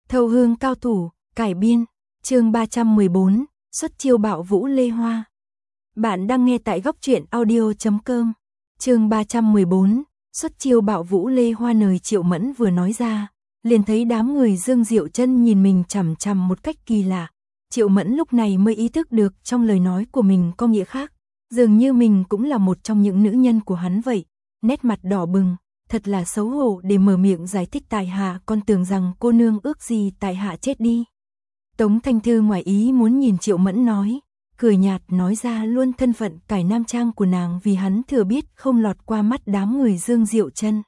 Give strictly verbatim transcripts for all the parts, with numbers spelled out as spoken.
Thâu hương cao thủ, cải biên, chương ba trăm mười bốn, xuất chiêu bạo vũ Lê Hoa. Bạn đang nghe tại góc truyện audio chấm com. Chương ba trăm mười bốn, xuất chiêu bạo vũ Lê Hoa. Lời Triệu Mẫn vừa nói ra, liền thấy đám người Dương Diệu Chân nhìn mình chằm chằm một cách kỳ lạ. Triệu Mẫn lúc này mới ý thức được trong lời nói của mình có nghĩa khác, dường như mình cũng là một trong những nữ nhân của hắn vậy. Nét mặt đỏ bừng, thật là xấu hổ để mở miệng giải thích tại hạ, con tưởng rằng cô nương ước gì tại hạ chết đi. Tống Thanh Thư ngoài ý muốn nhìn Triệu Mẫn nói, cười nhạt nói ra luôn thân phận cải nam trang của nàng vì hắn thừa biết không lọt qua mắt đám người Dương Diệu Chân.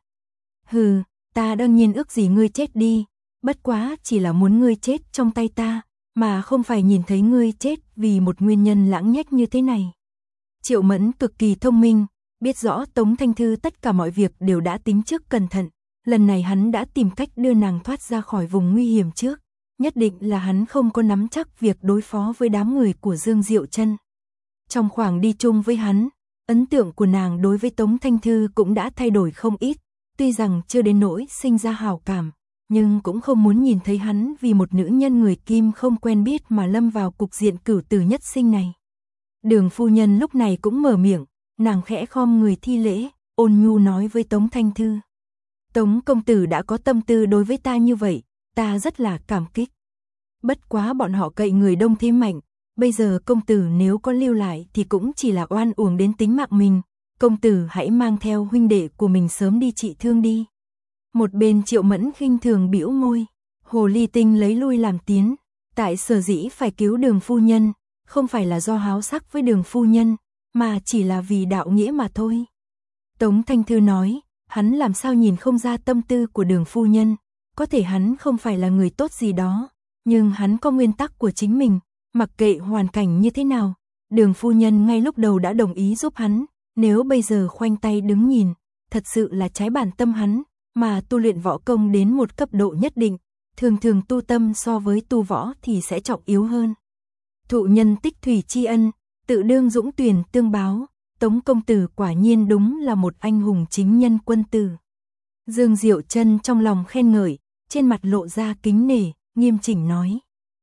Hừ, ta đương nhiên ước gì ngươi chết đi, bất quá chỉ là muốn ngươi chết trong tay ta, mà không phải nhìn thấy ngươi chết vì một nguyên nhân lãng nhách như thế này. Triệu Mẫn cực kỳ thông minh, biết rõ Tống Thanh Thư tất cả mọi việc đều đã tính trước cẩn thận, lần này hắn đã tìm cách đưa nàng thoát ra khỏi vùng nguy hiểm trước, nhất định là hắn không có nắm chắc việc đối phó với đám người của Dương Diệu Chân. Trong khoảng đi chung với hắn, ấn tượng của nàng đối với Tống Thanh Thư cũng đã thay đổi không ít, tuy rằng chưa đến nỗi sinh ra hảo cảm, nhưng cũng không muốn nhìn thấy hắn vì một nữ nhân người Kim không quen biết mà lâm vào cục diện cửu tử nhất sinh này. Đường phu nhân lúc này cũng mở miệng, nàng khẽ khom người thi lễ, ôn nhu nói với Tống Thanh Thư. Tống công tử đã có tâm tư đối với ta như vậy, ta rất là cảm kích. Bất quá bọn họ cậy người đông thế mạnh, bây giờ công tử nếu có lưu lại thì cũng chỉ là oan uổng đến tính mạng mình, công tử hãy mang theo huynh đệ của mình sớm đi trị thương đi. Một bên Triệu Mẫn khinh thường bĩu môi, hồ ly tinh lấy lui làm tiến, tại sở dĩ phải cứu Đường phu nhân, không phải là do háo sắc với Đường phu nhân, mà chỉ là vì đạo nghĩa mà thôi. Tống Thanh Thư nói, hắn làm sao nhìn không ra tâm tư của Đường phu nhân, có thể hắn không phải là người tốt gì đó, nhưng hắn có nguyên tắc của chính mình, mặc kệ hoàn cảnh như thế nào, Đường phu nhân ngay lúc đầu đã đồng ý giúp hắn, nếu bây giờ khoanh tay đứng nhìn, thật sự là trái bản tâm hắn, mà tu luyện võ công đến một cấp độ nhất định, thường thường tu tâm so với tu võ thì sẽ trọng yếu hơn. Thụ nhân tích thủy tri ân, tự đương dũng tuyển tương báo, Tống công tử quả nhiên đúng là một anh hùng chính nhân quân tử. Dương Diệu Chân trong lòng khen ngợi, trên mặt lộ ra kính nể, nghiêm chỉnh nói.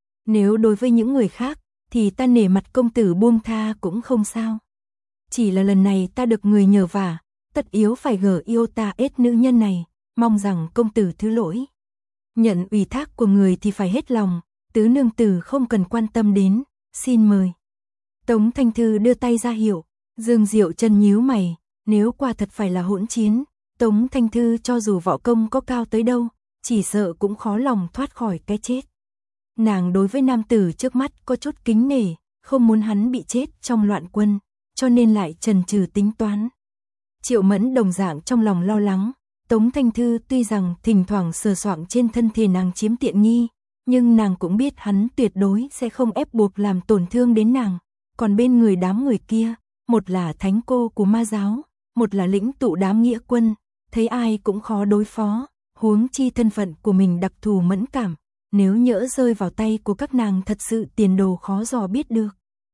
Nếu đối với những người khác, thì ta nể mặt công tử buông tha cũng không sao. Chỉ là lần này ta được người nhờ vả, tất yếu phải gở yêu ta ết nữ nhân này, mong rằng công tử thứ lỗi. Nhận ủy thác của người thì phải hết lòng, tứ nương tử không cần quan tâm đến, xin mời. Tống Thanh Thư đưa tay ra hiệu, Dương Diệu Chân nhíu mày, nếu quả thật phải là hỗn chiến, Tống Thanh Thư cho dù võ công có cao tới đâu, chỉ sợ cũng khó lòng thoát khỏi cái chết. Nàng đối với nam tử trước mắt có chút kính nể, không muốn hắn bị chết trong loạn quân, cho nên lại chần chừ tính toán. Triệu Mẫn đồng dạng trong lòng lo lắng, Tống Thanh Thư tuy rằng thỉnh thoảng sờ soạng trên thân thể nàng chiếm tiện nghi, nhưng nàng cũng biết hắn tuyệt đối sẽ không ép buộc làm tổn thương đến nàng. Còn bên người đám người kia, một là thánh cô của ma giáo, một là lĩnh tụ đám nghĩa quân, thấy ai cũng khó đối phó, huống chi thân phận của mình đặc thù mẫn cảm, nếu nhỡ rơi vào tay của các nàng thật sự tiền đồ khó dò biết được.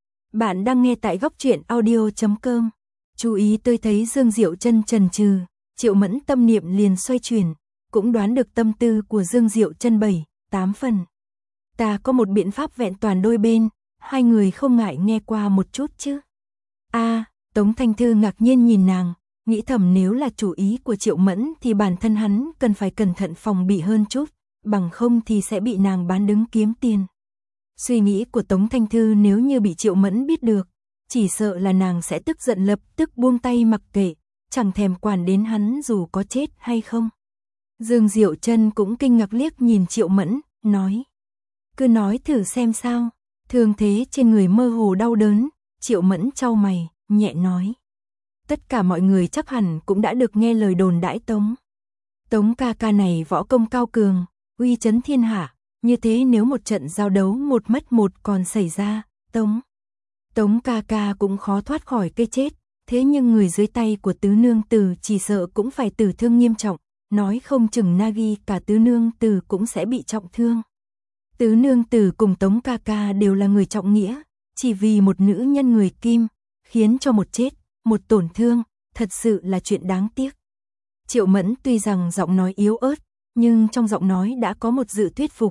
Bạn đang nghe tại góc truyện audio chấm com. Chú ý tôi thấy Dương Diệu Chân chần chừ, Triệu Mẫn tâm niệm liền xoay chuyển, cũng đoán được tâm tư của Dương Diệu Chân bảy, tám phần. Ta có một biện pháp vẹn toàn đôi bên, hai người không ngại nghe qua một chút chứ. A, à, Tống Thanh Thư ngạc nhiên nhìn nàng, nghĩ thầm nếu là chủ ý của Triệu Mẫn thì bản thân hắn cần phải cẩn thận phòng bị hơn chút, bằng không thì sẽ bị nàng bán đứng kiếm tiền. Suy nghĩ của Tống Thanh Thư nếu như bị Triệu Mẫn biết được, chỉ sợ là nàng sẽ tức giận lập tức buông tay mặc kệ, chẳng thèm quản đến hắn dù có chết hay không. Dương Diệu Chân cũng kinh ngạc liếc nhìn Triệu Mẫn, nói. Cứ nói thử xem sao, thương thế trên người mơ hồ đau đớn, Triệu Mẫn chau mày, nhẹ nói. Tất cả mọi người chắc hẳn cũng đã được nghe lời đồn đãi Tống. Tống ca ca này võ công cao cường, uy chấn thiên hạ, như thế nếu một trận giao đấu một mất một còn xảy ra, Tống. Tống ca ca cũng khó thoát khỏi cái chết, thế nhưng người dưới tay của tứ nương tử chỉ sợ cũng phải tử thương nghiêm trọng, nói không chừng Nagi cả tứ nương tử cũng sẽ bị trọng thương. Tứ nương tử cùng Tống ca ca đều là người trọng nghĩa, chỉ vì một nữ nhân người Kim, khiến cho một chết, một tổn thương, thật sự là chuyện đáng tiếc. Triệu Mẫn tuy rằng giọng nói yếu ớt, nhưng trong giọng nói đã có một sự thuyết phục,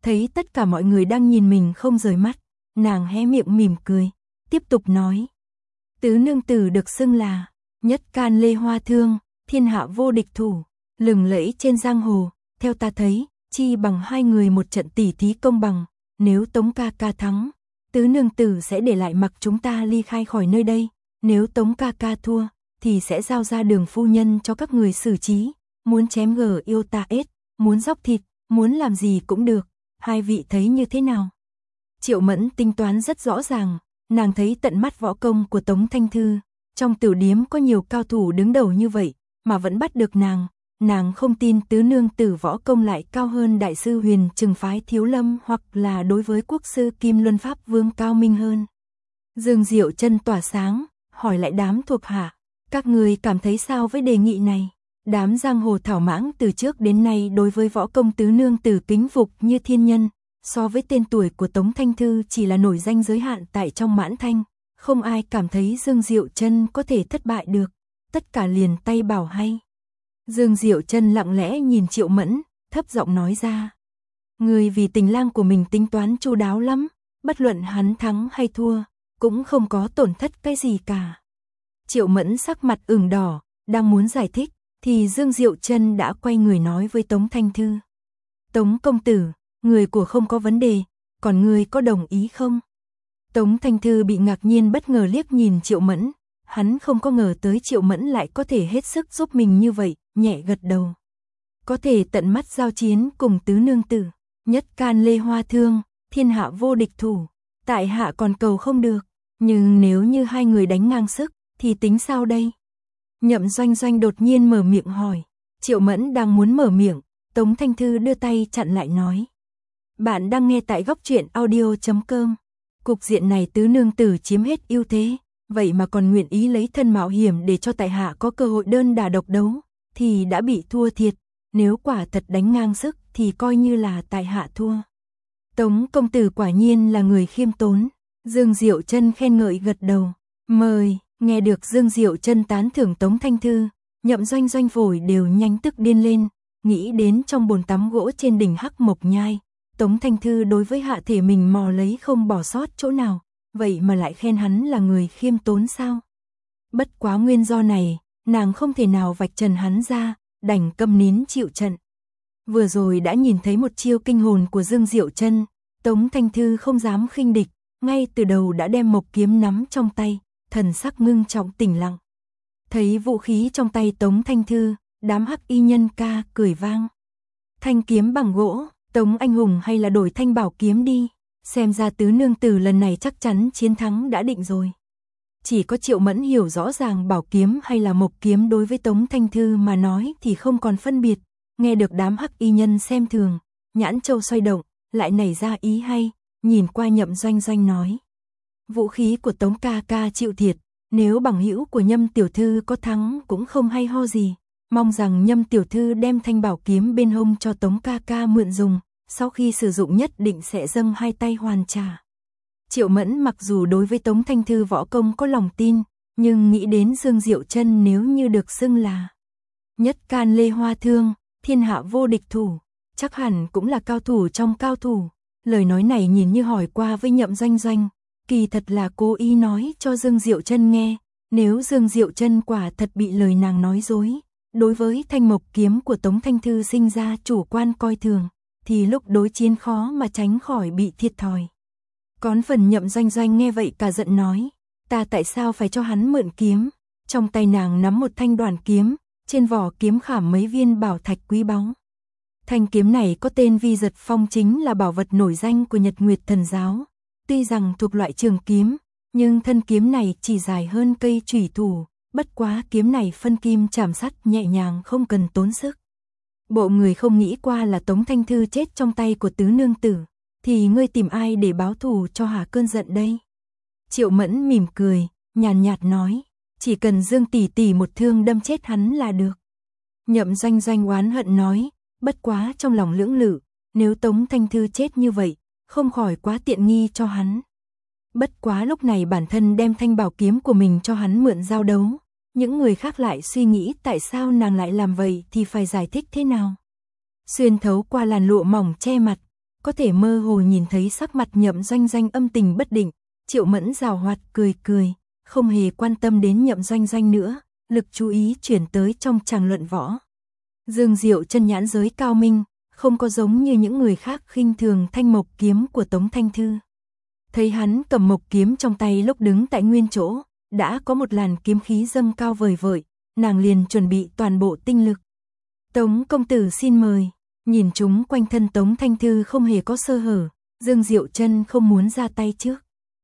Thấy tất cả mọi người đang nhìn mình không rời mắt, nàng hé miệng mỉm cười, tiếp tục nói. Tứ nương tử được xưng là nhất can lê hoa thương, thiên hạ vô địch thủ, lừng lẫy trên giang hồ, theo ta thấy, chi bằng hai người một trận tỉ thí công bằng, nếu Tống ca ca thắng, tứ nương tử sẽ để lại mặc chúng ta ly khai khỏi nơi đây, nếu Tống ca ca thua, thì sẽ giao ra Đường phu nhân cho các người xử trí, muốn chém gờ yêu ta ết, muốn dóc thịt, muốn làm gì cũng được, hai vị thấy như thế nào? Triệu Mẫn tính toán rất rõ ràng, nàng thấy tận mắt võ công của Tống Thanh Thư, trong tiểu điếm có nhiều cao thủ đứng đầu như vậy, mà vẫn bắt được nàng, nàng không tin tứ nương tử võ công lại cao hơn đại sư Huyền Trừng phái Thiếu Lâm hoặc là đối với quốc sư Kim Luân Pháp Vương cao minh hơn. Dương Diệu Chân tỏa sáng, hỏi lại đám thuộc hạ, các người cảm thấy sao với đề nghị này? Đám giang hồ thảo mãng từ trước đến nay đối với võ công tứ nương tử kính phục như thiên nhân, so với tên tuổi của Tống Thanh Thư chỉ là nổi danh giới hạn tại trong Mãn Thanh, không ai cảm thấy Dương Diệu Chân có thể thất bại được, tất cả liền tay bảo hay. Dương Diệu Chân lặng lẽ nhìn Triệu Mẫn, thấp giọng nói ra. Người vì tình lang của mình tính toán chu đáo lắm, bất luận hắn thắng hay thua, cũng không có tổn thất cái gì cả. Triệu Mẫn sắc mặt ửng đỏ, đang muốn giải thích, thì Dương Diệu Chân đã quay người nói với Tống Thanh Thư. Tống công tử, người của không có vấn đề, còn người có đồng ý không? Tống Thanh Thư bị ngạc nhiên bất ngờ liếc nhìn Triệu Mẫn, hắn không có ngờ tới Triệu Mẫn lại có thể hết sức giúp mình như vậy, nhẹ gật đầu. Có thể tận mắt giao chiến cùng tứ nương tử, nhất can lê hoa thương, thiên hạ vô địch thủ, tại hạ còn cầu không được, nhưng nếu như hai người đánh ngang sức, thì tính sao đây? Nhậm Doanh Doanh đột nhiên mở miệng hỏi, Triệu Mẫn đang muốn mở miệng, Tống Thanh Thư đưa tay chặn lại nói. Bạn đang nghe tại góc truyện audio chấm com. Cục diện này tứ nương tử chiếm hết ưu thế, vậy mà còn nguyện ý lấy thân mạo hiểm để cho tại hạ có cơ hội đơn đả độc đấu, thì đã bị thua thiệt, nếu quả thật đánh ngang sức thì coi như là tại hạ thua. Tống công tử quả nhiên là người khiêm tốn, Dương Diệu Chân khen ngợi gật đầu, mời. Nghe được Dương Diệu Chân tán thưởng Tống Thanh Thư, Nhậm Doanh Doanh phổi đều nhanh tức điên lên, nghĩ đến trong bồn tắm gỗ trên đỉnh Hắc Mộc Nhai, Tống Thanh Thư đối với hạ thể mình mò lấy không bỏ sót chỗ nào, vậy mà lại khen hắn là người khiêm tốn sao? Bất quá nguyên do này, nàng không thể nào vạch trần hắn ra, đành câm nín chịu trận. Vừa rồi đã nhìn thấy một chiêu kinh hồn của Dương Diệu Chân, Tống Thanh Thư không dám khinh địch, ngay từ đầu đã đem mộc kiếm nắm trong tay, thần sắc ngưng trọng tĩnh lặng. Thấy vũ khí trong tay Tống Thanh Thư, đám hắc y nhân ca cười vang. Thanh kiếm bằng gỗ, Tống anh hùng hay là đổi thanh bảo kiếm đi, xem ra tứ nương tử lần này chắc chắn chiến thắng đã định rồi. Chỉ có Triệu Mẫn hiểu rõ ràng bảo kiếm hay là mộc kiếm đối với Tống Thanh Thư mà nói thì không còn phân biệt, nghe được đám hắc y nhân xem thường, nhãn châu xoay động, lại nảy ra ý hay, nhìn qua Nhậm Doanh Doanh nói. Vũ khí của Tống ca ca chịu thiệt, nếu bằng hữu của Nhâm tiểu thư có thắng cũng không hay ho gì, mong rằng Nhâm tiểu thư đem thanh bảo kiếm bên hông cho Tống ca ca mượn dùng, sau khi sử dụng nhất định sẽ dâng hai tay hoàn trả. Triệu Mẫn mặc dù đối với Tống Thanh Thư võ công có lòng tin, nhưng nghĩ đến Dương Diệu Chân nếu như được xưng là nhất can lê hoa thương, thiên hạ vô địch thủ, chắc hẳn cũng là cao thủ trong cao thủ. Lời nói này nhìn như hỏi qua với Nhậm Doanh Doanh, kỳ thật là cố ý nói cho Dương Diệu Chân nghe, nếu Dương Diệu Chân quả thật bị lời nàng nói dối, đối với thanh mộc kiếm của Tống Thanh Thư sinh ra chủ quan coi thường, thì lúc đối chiến khó mà tránh khỏi bị thiệt thòi. Còn phần Nhậm Doanh Doanh nghe vậy cả giận nói, ta tại sao phải cho hắn mượn kiếm? Trong tay nàng nắm một thanh đoàn kiếm, trên vỏ kiếm khảm mấy viên bảo thạch quý báu. Thanh kiếm này có tên Vi Giật Phong, chính là bảo vật nổi danh của Nhật Nguyệt Thần Giáo. Tuy rằng thuộc loại trường kiếm, nhưng thân kiếm này chỉ dài hơn cây chủy thủ, bất quá kiếm này phân kim chạm sắt nhẹ nhàng không cần tốn sức. Bộ người không nghĩ qua là Tống Thanh Thư chết trong tay của tứ nương tử, thì ngươi tìm ai để báo thù cho hả cơn giận đây? Triệu Mẫn mỉm cười, nhàn nhạt nói, chỉ cần Dương tỷ tỷ một thương đâm chết hắn là được. Nhậm Doanh Doanh oán hận nói, bất quá trong lòng lưỡng lự, nếu Tống Thanh Thư chết như vậy, không khỏi quá tiện nghi cho hắn. Bất quá lúc này bản thân đem thanh bảo kiếm của mình cho hắn mượn giao đấu, những người khác lại suy nghĩ tại sao nàng lại làm vậy thì phải giải thích thế nào. Xuyên thấu qua làn lụa mỏng che mặt, có thể mơ hồ nhìn thấy sắc mặt Nhậm Doanh Doanh âm tình bất định. Triệu Mẫn giảo hoạt cười cười, không hề quan tâm đến Nhậm Doanh Doanh nữa, lực chú ý chuyển tới trong tràng luận võ. Dương Diệu Chân nhãn giới cao minh, không có giống như những người khác khinh thường thanh mộc kiếm của Tống Thanh Thư. Thấy hắn cầm mộc kiếm trong tay lúc đứng tại nguyên chỗ, đã có một làn kiếm khí dâng cao vời vợi, nàng liền chuẩn bị toàn bộ tinh lực. Tống công tử xin mời. Nhìn chúng quanh thân Tống Thanh Thư không hề có sơ hở, Dương Diệu Chân không muốn ra tay trước.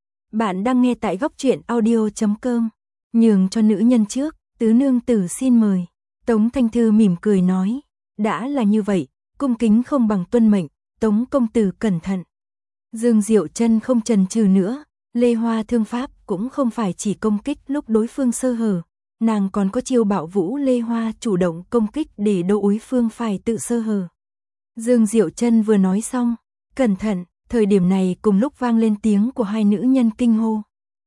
Bạn đang nghe tại góc truyện audio chấm com. Nhường cho nữ nhân trước, tứ nương tử xin mời. Tống Thanh Thư mỉm cười nói, đã là như vậy, cung kính không bằng tuân mệnh, Tống công tử cẩn thận. Dương Diệu Chân không chần chừ nữa, Lê Hoa thương pháp cũng không phải chỉ công kích lúc đối phương sơ hở, nàng còn có chiêu bạo vũ Lê Hoa chủ động công kích để đối phương phải tự sơ hở. Dương Diệu Chân vừa nói xong, cẩn thận, thời điểm này cùng lúc vang lên tiếng của hai nữ nhân kinh hô.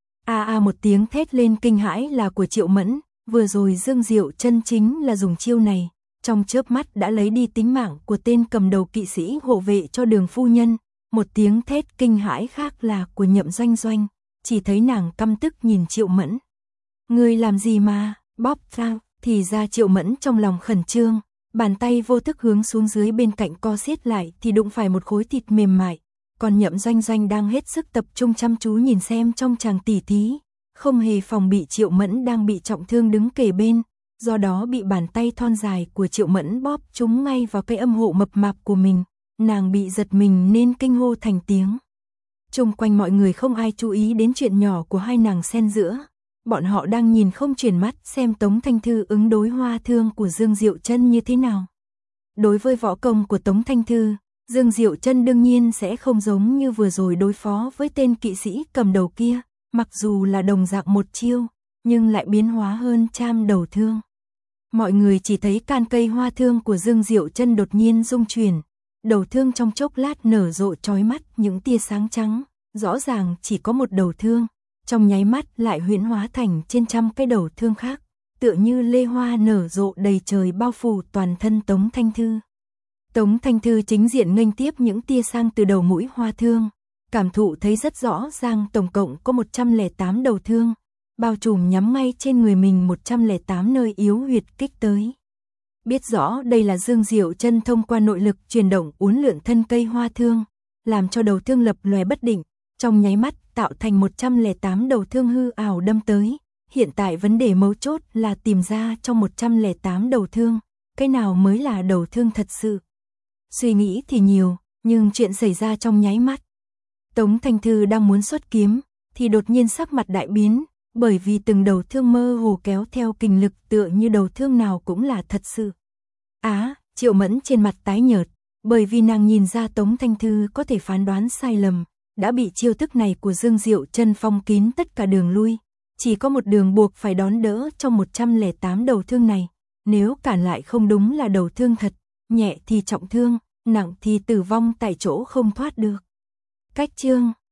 A a một tiếng thét lên kinh hãi là của Triệu Mẫn, vừa rồi Dương Diệu Chân chính là dùng chiêu này, trong chớp mắt đã lấy đi tính mạng của tên cầm đầu kỵ sĩ hộ vệ cho Đường phu nhân. Một tiếng thét kinh hãi khác là của Nhậm Doanh Doanh, chỉ thấy nàng căm tức nhìn Triệu Mẫn. Ngươi làm gì mà, bóp ra, thì ra Triệu Mẫn trong lòng khẩn trương, bàn tay vô thức hướng xuống dưới bên cạnh co siết lại thì đụng phải một khối thịt mềm mại, còn Nhậm Doanh Doanh đang hết sức tập trung chăm chú nhìn xem trong chàng tỉ thí, không hề phòng bị Triệu Mẫn đang bị trọng thương đứng kề bên, do đó bị bàn tay thon dài của Triệu Mẫn bóp trúng ngay vào cái âm hộ mập mạp của mình. Nàng bị giật mình nên kinh hô thành tiếng. Chung quanh mọi người không ai chú ý đến chuyện nhỏ của hai nàng xen giữa. Bọn họ đang nhìn không chuyển mắt xem Tống Thanh Thư ứng đối hoa thương của Dương Diệu Chân như thế nào. Đối với võ công của Tống Thanh Thư, Dương Diệu Chân đương nhiên sẽ không giống như vừa rồi đối phó với tên kỵ sĩ cầm đầu kia, mặc dù là đồng dạng một chiêu, nhưng lại biến hóa hơn trăm đầu thương. Mọi người chỉ thấy can cây hoa thương của Dương Diệu Chân đột nhiên rung chuyển. Đầu thương trong chốc lát nở rộ chói mắt những tia sáng trắng, rõ ràng chỉ có một đầu thương, trong nháy mắt lại huyễn hóa thành trên trăm cái đầu thương khác, tựa như lê hoa nở rộ đầy trời bao phủ toàn thân Tống Thanh Thư. Tống Thanh Thư chính diện nghênh tiếp những tia sáng từ đầu mũi hoa thương, cảm thụ thấy rất rõ ràng tổng cộng có một trăm lẻ tám đầu thương, bao trùm nhắm ngay trên người mình một trăm lẻ tám nơi yếu huyệt kích tới. Biết rõ đây là Dương Diệu Chân thông qua nội lực chuyển động uốn lượn thân cây hoa thương, làm cho đầu thương lập lòe bất định, trong nháy mắt tạo thành một trăm lẻ tám đầu thương hư ảo đâm tới. Hiện tại vấn đề mấu chốt là tìm ra trong một trăm lẻ tám đầu thương, cái nào mới là đầu thương thật sự. Suy nghĩ thì nhiều, nhưng chuyện xảy ra trong nháy mắt. Tống Thanh Thư đang muốn xuất kiếm, thì đột nhiên sắc mặt đại biến, bởi vì từng đầu thương mơ hồ kéo theo kình lực tựa như đầu thương nào cũng là thật sự. Á, à, Triệu Mẫn trên mặt tái nhợt, bởi vì nàng nhìn ra Tống Thanh Thư có thể phán đoán sai lầm, đã bị chiêu thức này của Dương Diệu Chân phong kín tất cả đường lui, chỉ có một đường buộc phải đón đỡ trong một trăm lẻ tám đầu thương này, nếu cản lại không đúng là đầu thương thật, nhẹ thì trọng thương, nặng thì tử vong tại chỗ không thoát được. Cách chương